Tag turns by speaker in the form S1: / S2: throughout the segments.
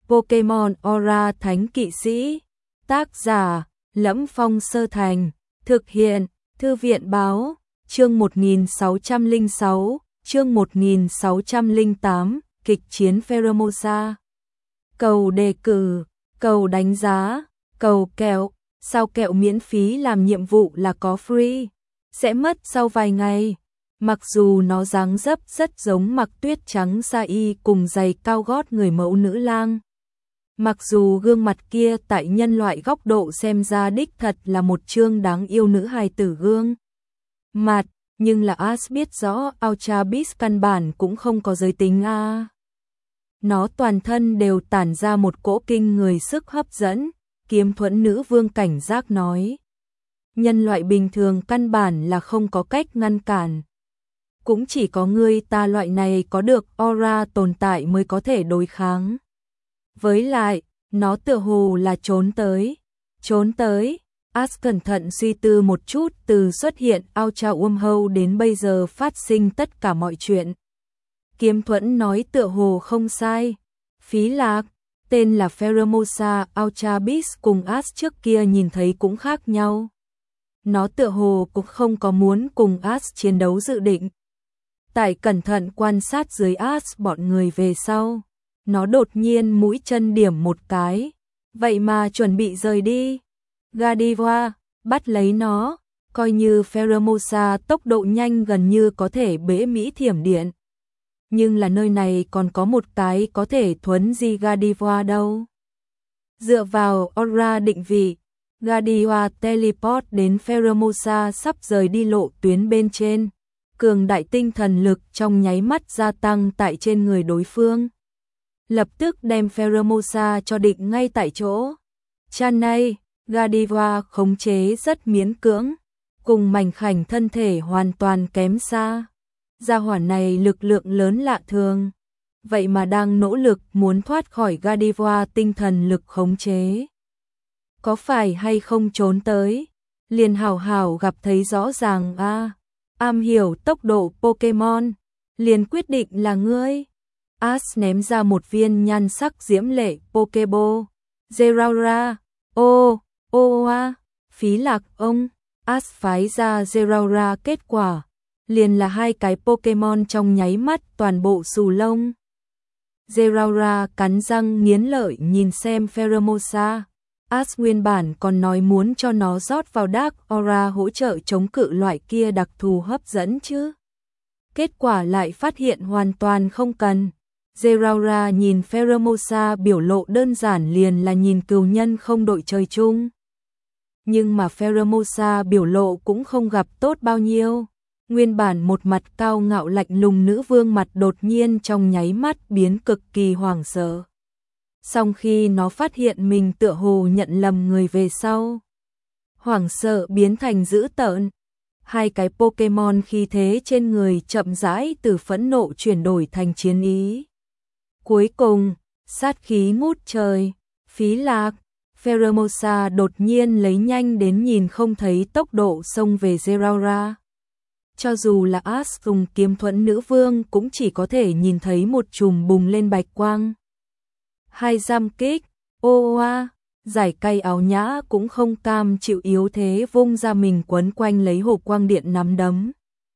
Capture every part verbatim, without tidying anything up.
S1: Pokemon Aura Thánh Kỵ Sĩ. Tác giả: Lẫm Phong Sơ Thành. Thực hiện: Thư viện báo. Chương một nghìn sáu trăm lẻ sáu, chương một nghìn sáu trăm lẻ tám, kịch chiến Pheromosa. Cầu đề cử, cầu đánh giá, cầu kẹo. Sao kẹo miễn phí làm nhiệm vụ là có free, sẽ mất sau vài ngày. Mặc dù nó dáng dấp rất giống mặc tuyết trắng sa y cùng giày cao gót người mẫu nữ lang. Mặc dù gương mặt kia tại nhân loại góc độ xem ra đích thật là một chương đáng yêu nữ hài tử gương mặt, nhưng là Ash biết rõ Ultra Beast căn bản cũng không có giới tính a. À. Nó toàn thân đều tản ra một cỗ kinh người sức hấp dẫn. Kiếm thuẫn nữ vương cảnh giác nói. Nhân loại bình thường căn bản là không có cách ngăn cản. Cũng chỉ có ngươi ta loại này có được aura tồn tại mới có thể đối kháng. Với lại, nó tựa hồ là trốn tới. Trốn tới. Ash cẩn thận suy tư một chút từ xuất hiện Ultra Wormhole đến bây giờ phát sinh tất cả mọi chuyện. Kiếm thuẫn nói tựa hồ không sai. Phí lạc. Tên là Pheromosa Ultra Beast cùng Ash trước kia nhìn thấy cũng khác nhau. Nó tựa hồ cũng không có muốn cùng Ash chiến đấu dự định. Tại cẩn thận quan sát dưới Ash bọn người về sau, nó đột nhiên mũi chân điểm một cái, vậy mà chuẩn bị rời đi. Gardevoir bắt lấy nó, coi như Pheromosa tốc độ nhanh gần như có thể bế mỹ thiểm điện. Nhưng là nơi này còn có một cái có thể thuấn di Gardevoir đâu. Dựa vào aura định vị, Gardevoir teleport đến Pheromosa sắp rời đi lộ tuyến bên trên. Cường đại tinh thần lực trong nháy mắt gia tăng tại trên người đối phương. Lập tức đem Pheromosa cho định ngay tại chỗ. Chan này, Gardevoir khống chế rất miễn cưỡng, cùng mảnh khảnh thân thể hoàn toàn kém xa. Gia hỏa này lực lượng lớn lạ thường, vậy mà đang nỗ lực muốn thoát khỏi Gardevoir tinh thần lực khống chế. Có phải hay không trốn tới, liền hảo hảo gặp thấy rõ ràng a. À, am hiểu tốc độ Pokemon, liền quyết định là ngươi. Ash ném ra một viên nhan sắc diễm lệ Pokeball. Zeraora, ô, ô a, phí lạc ông. Ash phái ra Zeraora, kết quả liền là hai cái Pokemon trong nháy mắt toàn bộ xù lông. Zeraora cắn răng nghiến lợi nhìn xem Pheromosa. Ash nguyên bản còn nói muốn cho nó rót vào Dark Aura hỗ trợ chống cự loại kia đặc thù hấp dẫn chứ. Kết quả lại phát hiện hoàn toàn không cần. Zeraora nhìn Pheromosa biểu lộ đơn giản liền là nhìn cừu nhân không đội trời chung. Nhưng mà Pheromosa biểu lộ cũng không gặp tốt bao nhiêu. Nguyên bản một mặt cao ngạo lạnh lùng nữ vương mặt đột nhiên trong nháy mắt biến cực kỳ hoảng sợ. Song khi nó phát hiện mình tựa hồ nhận lầm người về sau, hoảng sợ biến thành dữ tợn. Hai cái Pokemon khi thế trên người chậm rãi từ phẫn nộ chuyển đổi thành chiến ý. Cuối cùng, sát khí ngút trời, phí lạc, Pheromosa đột nhiên lấy nhanh đến nhìn không thấy tốc độ xông về Zeraora. Cho dù là Ash dùng kiếm thuẫn nữ vương cũng chỉ có thể nhìn thấy một chùm bùng lên bạch quang. Hai giam kích, ô oa, giải cay áo nhã cũng không cam chịu yếu thế vung ra mình quấn quanh lấy hộp quang điện nắm đấm.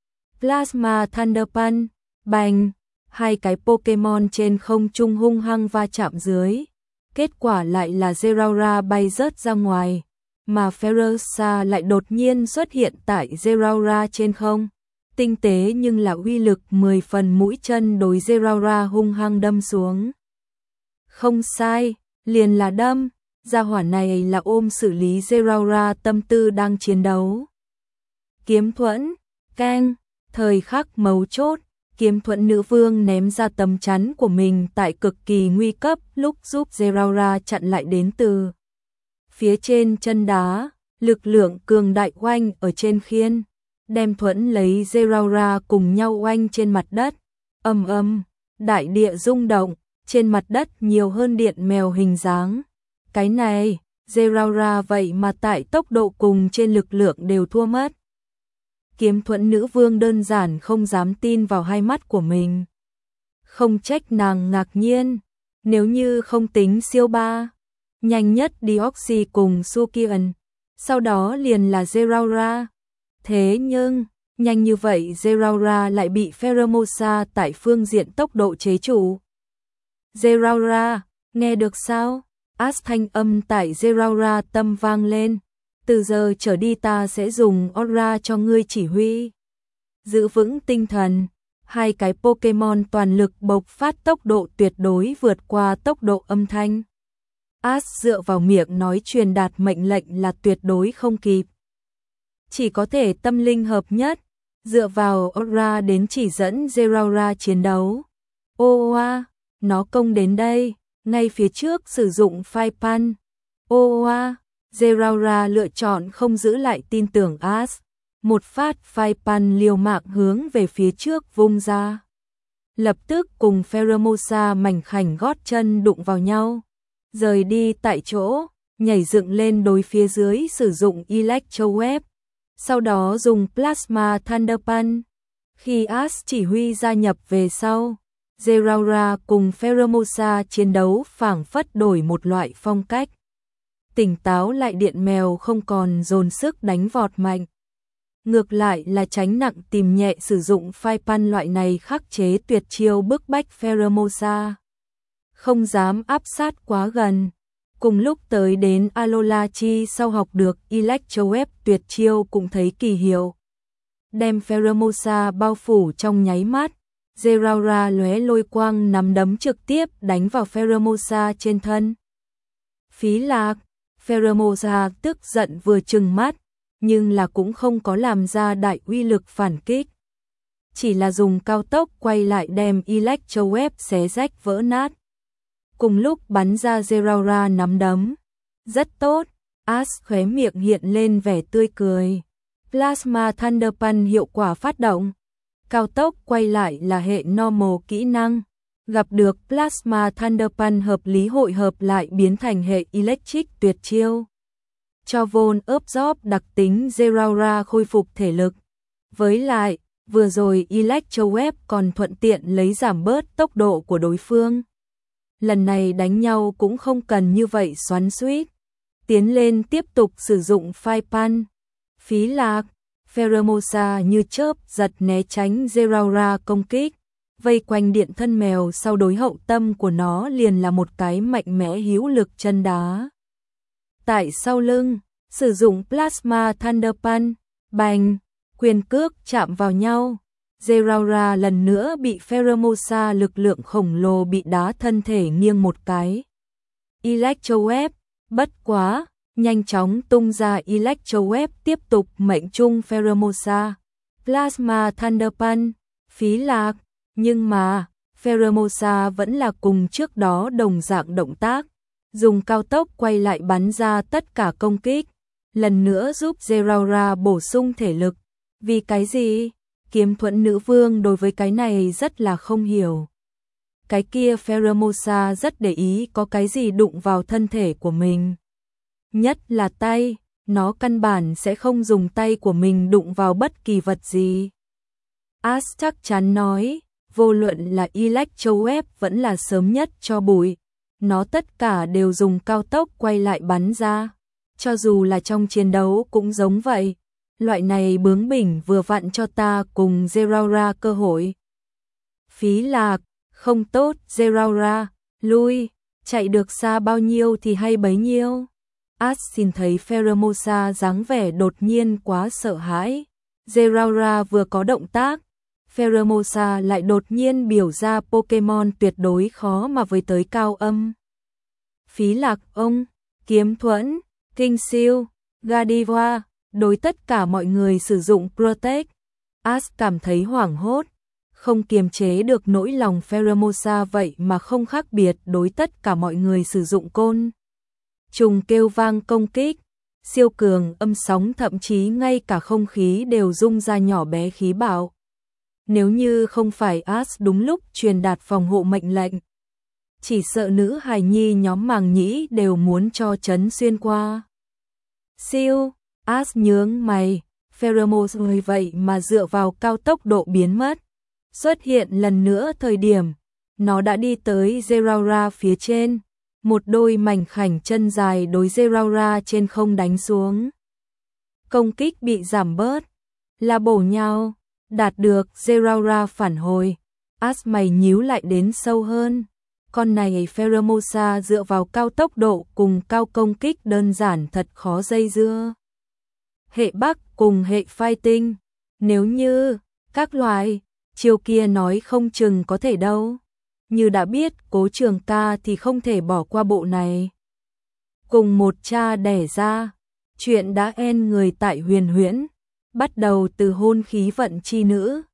S1: Plasma Thunder Punch, bành, hai cái Pokemon trên không trung hung hăng va chạm dưới. Kết quả lại là Zeraora bay rớt ra ngoài, mà Pheromosa lại đột nhiên xuất hiện tại Zeraora trên không. Tinh tế nhưng là uy lực mười phần mũi chân đối Zeraora hung hăng đâm xuống. Không sai, liền là đâm, gia hỏa này là ôm xử lý Zeraora tâm tư đang chiến đấu. Kiếm thuẫn, keng, thời khắc mấu chốt, kiếm thuẫn nữ vương ném ra tấm chắn của mình tại cực kỳ nguy cấp lúc giúp Zeraora chặn lại đến từ phía trên chân đá, lực lượng cường đại oanh ở trên khiên, đem thuẫn lấy Zeraora cùng nhau oanh trên mặt đất. Ầm ầm, đại địa rung động. Trên mặt đất nhiều hơn điện mèo hình dáng. Cái này, Zeraora vậy mà tại tốc độ cùng trên lực lượng đều thua mất. Kiếm thuẫn nữ vương đơn giản không dám tin vào hai mắt của mình. Không trách nàng ngạc nhiên. Nếu như không tính siêu ba, nhanh nhất Deoxy cùng Sukian, sau đó liền là Zeraora. Thế nhưng, nhanh như vậy Zeraora lại bị Pheromosa tại phương diện tốc độ chế trụ. Zeraora, nghe được sao? As thanh âm tại Zeraora tâm vang lên. Từ giờ trở đi ta sẽ dùng Aura cho ngươi chỉ huy. Giữ vững tinh thần. Hai cái Pokemon toàn lực bộc phát tốc độ tuyệt đối vượt qua tốc độ âm thanh. As dựa vào miệng nói truyền đạt mệnh lệnh là tuyệt đối không kịp. Chỉ có thể tâm linh hợp nhất, dựa vào Aura đến chỉ dẫn Zeraora chiến đấu. Ô oa, nó công đến đây, ngay phía trước sử dụng Fire Punch. Ô oa, Zeraora lựa chọn không giữ lại tin tưởng As. Một phát Fire Punch liều mạng hướng về phía trước vung ra. Lập tức cùng Pheromosa mảnh khảnh gót chân đụng vào nhau. Rời đi tại chỗ, nhảy dựng lên đối phía dưới sử dụng Electro Web. Sau đó dùng Plasma Thunder Punch. Khi As chỉ huy gia nhập về sau, Zeraora cùng Pheromosa chiến đấu phảng phất đổi một loại phong cách. Tỉnh táo lại điện mèo không còn dồn sức đánh vọt mạnh. Ngược lại là tránh nặng tìm nhẹ sử dụng Fire Punch loại này khắc chế tuyệt chiêu bức bách Pheromosa. Không dám áp sát quá gần. Cùng lúc tới đến Alola Chi sau học được Electro Web tuyệt chiêu cũng thấy kỳ hiệu. Đem Pheromosa bao phủ trong nháy mắt, Zeraora lóe lôi quang nắm đấm trực tiếp đánh vào Pheromosa trên thân. Phí lạc, Pheromosa tức giận vừa trừng mắt, nhưng là cũng không có làm ra đại uy lực phản kích. Chỉ là dùng cao tốc quay lại đem Electro Web xé rách vỡ nát. Cùng lúc bắn ra Zeraora nắm đấm. Rất tốt, As khóe miệng hiện lên vẻ tươi cười. Plasma Thunder Punch hiệu quả phát động. Cao tốc quay lại là hệ normal kỹ năng. Gặp được Plasma Thunder Punch hợp lý hội hợp lại biến thành hệ Electric tuyệt chiêu. Cho Von Absorb đặc tính Zeraora khôi phục thể lực. Với lại, vừa rồi Electro Web còn thuận tiện lấy giảm bớt tốc độ của đối phương. Lần này đánh nhau cũng không cần như vậy xoắn xuýt. Tiến lên tiếp tục sử dụng Fire Punch. Phí lạc, Pheromosa như chớp giật né tránh Zeraora công kích. Vây quanh điện thân mèo sau đối hậu tâm của nó liền là một cái mạnh mẽ hữu lực chân đá. Tại sau lưng, sử dụng Plasma Thunder Punch, bành, quyền cước chạm vào nhau. Zeraora lần nữa bị Pheromosa lực lượng khổng lồ bị đá thân thể nghiêng một cái. Electro Web, bất quá, nhanh chóng tung ra Electro Web tiếp tục mệnh trung Pheromosa. Plasma Thunder Punch, phí lạc, nhưng mà, Pheromosa vẫn là cùng trước đó đồng dạng động tác. Dùng cao tốc quay lại bắn ra tất cả công kích. Lần nữa giúp Zeraora bổ sung thể lực. Vì cái gì? Kiếm thuẫn nữ vương đối với cái này rất là không hiểu. Cái kia Pheromosa rất để ý có cái gì đụng vào thân thể của mình. Nhất là tay, nó căn bản sẽ không dùng tay của mình đụng vào bất kỳ vật gì. As chắc chắn nói, vô luận là Electro Web vẫn là sớm nhất cho bụi. Nó tất cả đều dùng cao tốc quay lại bắn ra. Cho dù là trong chiến đấu cũng giống vậy. Loại này bướng bỉnh vừa vặn cho ta cùng Zeraora cơ hội. Phí lạc, không tốt, Zeraora, lui, chạy được xa bao nhiêu thì hay bấy nhiêu. As xin thấy Pheromosa dáng vẻ đột nhiên quá sợ hãi. Zeraora vừa có động tác, Pheromosa lại đột nhiên biểu ra Pokemon tuyệt đối khó mà với tới cao âm. Phí lạc ông, kiếm thuẫn, kinh siêu, Gardevoir. Đối tất cả mọi người sử dụng Protect, As cảm thấy hoảng hốt, không kiềm chế được nỗi lòng Pheromosa vậy mà không khác biệt đối tất cả mọi người sử dụng côn. Trùng kêu vang công kích, siêu cường âm sóng thậm chí ngay cả không khí đều rung ra nhỏ bé khí bạo. Nếu như không phải As đúng lúc truyền đạt phòng hộ mệnh lệnh, chỉ sợ nữ hài nhi nhóm màng nhĩ đều muốn cho chấn xuyên qua. Siêu, As nhướng mày, Pheromosa vậy mà dựa vào cao tốc độ biến mất. Xuất hiện lần nữa thời điểm, nó đã đi tới Zeraora phía trên, một đôi mảnh khảnh chân dài đối Zeraora trên không đánh xuống. Công kích bị giảm bớt, là bổ nhau, đạt được Zeraora phản hồi. As mày nhíu lại đến sâu hơn. Con này Pheromosa dựa vào cao tốc độ cùng cao công kích đơn giản thật khó dây dưa. Hệ Bắc cùng hệ Fighting, nếu như các loài chiều kia nói không chừng có thể đâu. Như đã biết Cố Trường Ca thì không thể bỏ qua bộ này. Cùng một cha đẻ ra, chuyện đã en người tại Huyền Huyễn, bắt đầu từ hôn khí vận chi nữ,